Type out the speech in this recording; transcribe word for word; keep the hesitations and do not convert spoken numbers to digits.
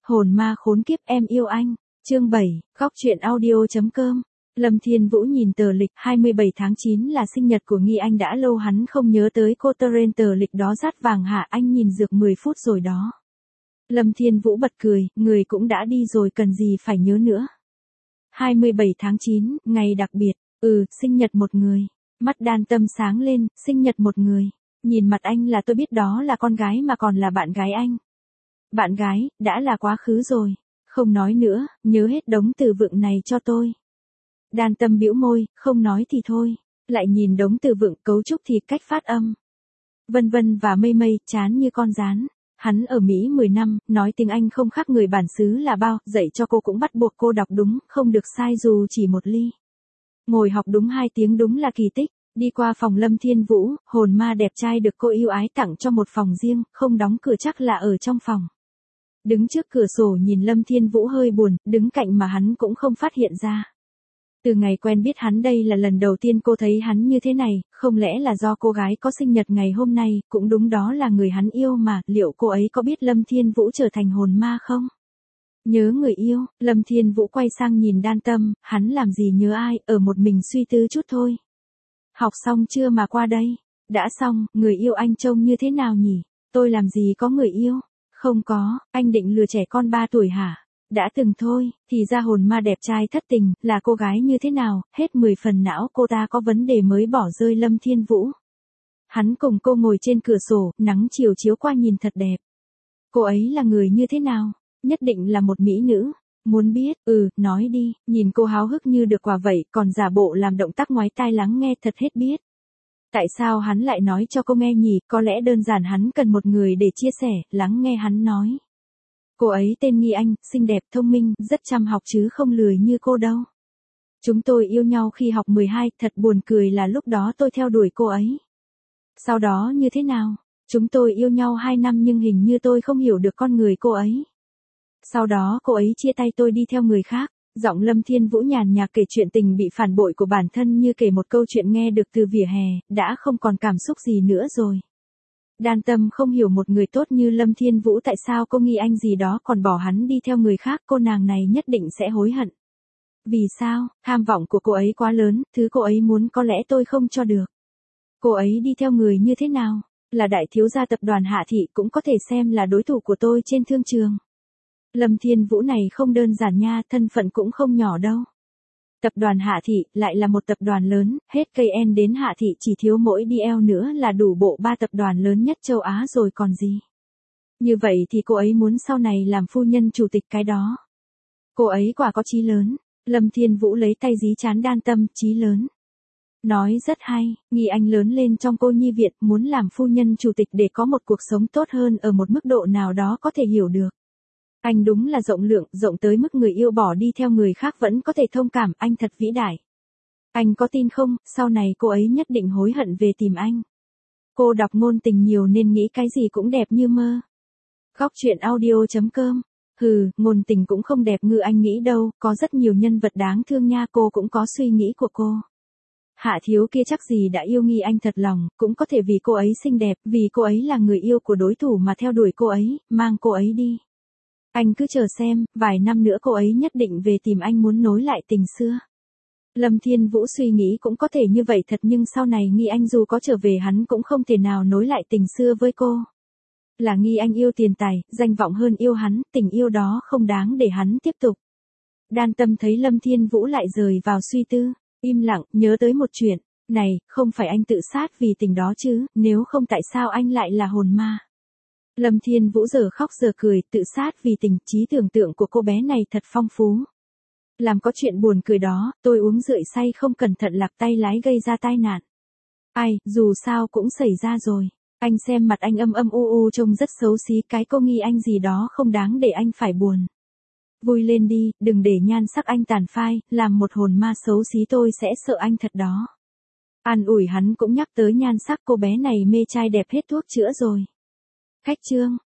Hồn ma khốn kiếp em yêu anh. Chương bảy, góc truyện audio chấm com. Lâm Thiên Vũ nhìn tờ lịch, hai mươi bảy tháng chín là sinh nhật của Nghi Anh, đã lâu hắn không nhớ tới cô. Terrain tờ lịch đó rát vàng hả, anh nhìn dược mười phút rồi đó. Lâm Thiên Vũ bật cười, người cũng đã đi rồi cần gì phải nhớ nữa. hai mươi bảy tháng chín, ngày đặc biệt, ừ, sinh nhật một người. Mắt Đan Tâm sáng lên, sinh nhật một người. Nhìn mặt anh là tôi biết đó là con gái mà còn là bạn gái anh. Bạn gái, đã là quá khứ rồi. Không nói nữa, nhớ hết đống từ vựng này cho tôi. Đan Tâm bĩu môi, không nói thì thôi. Lại nhìn đống từ vựng, cấu trúc thì cách phát âm. Vân vân và mây mây, chán như con rán. Hắn ở Mỹ mười năm, nói tiếng Anh không khác người bản xứ là bao, dạy cho cô cũng bắt buộc cô đọc đúng, không được sai dù chỉ một ly. Ngồi học đúng hai tiếng đúng là kỳ tích. Đi qua phòng Lâm Thiên Vũ, hồn ma đẹp trai được cô yêu ái tặng cho một phòng riêng, không đóng cửa chắc là ở trong phòng. Đứng trước cửa sổ nhìn Lâm Thiên Vũ hơi buồn, đứng cạnh mà hắn cũng không phát hiện ra. Từ ngày quen biết hắn đây là lần đầu tiên cô thấy hắn như thế này, không lẽ là do cô gái có sinh nhật ngày hôm nay, cũng đúng đó là người hắn yêu mà, liệu cô ấy có biết Lâm Thiên Vũ trở thành hồn ma không? Nhớ người yêu, Lâm Thiên Vũ quay sang nhìn Đan Tâm, hắn làm gì nhớ ai, ở một mình suy tư chút thôi. Học xong chưa mà qua đây? Đã xong, người yêu anh trông như thế nào nhỉ? Tôi làm gì có người yêu? Không có, anh định lừa trẻ con ba tuổi hả? Đã từng thôi, thì ra hồn ma đẹp trai thất tình, là cô gái như thế nào, hết mười phần não cô ta có vấn đề mới bỏ rơi Lâm Thiên Vũ. Hắn cùng cô ngồi trên cửa sổ, nắng chiều chiếu qua nhìn thật đẹp. Cô ấy là người như thế nào? Nhất định là một mỹ nữ. Muốn biết, ừ, nói đi, nhìn cô háo hức như được quà vậy, còn giả bộ làm động tác ngoái tai lắng nghe thật hết biết. Tại sao hắn lại nói cho cô nghe nhỉ, có lẽ đơn giản hắn cần một người để chia sẻ, lắng nghe hắn nói. Cô ấy tên Nghi Anh, xinh đẹp, thông minh, rất chăm học chứ không lười như cô đâu. Chúng tôi yêu nhau khi học mười hai, thật buồn cười là lúc đó tôi theo đuổi cô ấy. Sau đó như thế nào? Chúng tôi yêu nhau hai năm nhưng hình như tôi không hiểu được con người cô ấy. Sau đó cô ấy chia tay tôi đi theo người khác. Giọng Lâm Thiên Vũ nhàn nhạt kể chuyện tình bị phản bội của bản thân như kể một câu chuyện nghe được từ vỉa hè, đã không còn cảm xúc gì nữa rồi. Đan Tâm không hiểu một người tốt như Lâm Thiên Vũ tại sao cô Nghi Anh gì đó còn bỏ hắn đi theo người khác, cô nàng này nhất định sẽ hối hận. Vì sao? Tham vọng của cô ấy quá lớn, thứ cô ấy muốn có lẽ tôi không cho được. Cô ấy đi theo người như thế nào? Là đại thiếu gia tập đoàn Hạ Thị, cũng có thể xem là đối thủ của tôi trên thương trường. Lâm Thiên Vũ này không đơn giản nha, thân phận cũng không nhỏ đâu. Tập đoàn Hạ Thị, lại là một tập đoàn lớn, hết ca en đến Hạ Thị chỉ thiếu mỗi đê lờ nữa là đủ bộ ba tập đoàn lớn nhất châu Á rồi còn gì. Như vậy thì cô ấy muốn sau này làm phu nhân chủ tịch cái đó. Cô ấy quả có chí lớn. Lâm Thiên Vũ lấy tay dí trán Đan Tâm, chí lớn. Nói rất hay, Nghi Anh lớn lên trong cô nhi viện, muốn làm phu nhân chủ tịch để có một cuộc sống tốt hơn ở một mức độ nào đó có thể hiểu được. Anh đúng là rộng lượng, rộng tới mức người yêu bỏ đi theo người khác vẫn có thể thông cảm, anh thật vĩ đại. Anh có tin không, sau này cô ấy nhất định hối hận về tìm anh. Cô đọc ngôn tình nhiều nên nghĩ cái gì cũng đẹp như mơ. Góc truyện audio chấm com. Hừ, ngôn tình cũng không đẹp như anh nghĩ đâu, có rất nhiều nhân vật đáng thương nha, cô cũng có suy nghĩ của cô. Hạ thiếu kia chắc gì đã yêu Nghi Anh thật lòng, cũng có thể vì cô ấy xinh đẹp, vì cô ấy là người yêu của đối thủ mà theo đuổi cô ấy, mang cô ấy đi. Anh cứ chờ xem, vài năm nữa cô ấy nhất định về tìm anh muốn nối lại tình xưa. Lâm Thiên Vũ suy nghĩ cũng có thể như vậy thật, nhưng sau này Nghi Anh dù có trở về hắn cũng không thể nào nối lại tình xưa với cô. Là Nghi Anh yêu tiền tài, danh vọng hơn yêu hắn, tình yêu đó không đáng để hắn tiếp tục. Đan Tâm thấy Lâm Thiên Vũ lại rời vào suy tư, im lặng, nhớ tới một chuyện, này, không phải anh tự sát vì tình đó chứ, nếu không tại sao anh lại là hồn ma. Lâm Thiên Vũ giờ khóc giờ cười, tự sát vì tình, trí tưởng tượng của cô bé này thật phong phú. Làm có chuyện buồn cười đó, tôi uống rượu say không cẩn thận lạc tay lái gây ra tai nạn. Ai, dù sao cũng xảy ra rồi. Anh xem mặt anh âm âm u u trông rất xấu xí, cái cô Nghi Anh gì đó không đáng để anh phải buồn. Vui lên đi, đừng để nhan sắc anh tàn phai, làm một hồn ma xấu xí tôi sẽ sợ anh thật đó. An ủi hắn cũng nhắc tới nhan sắc cô bé này mê trai đẹp hết thuốc chữa rồi. Khách trương,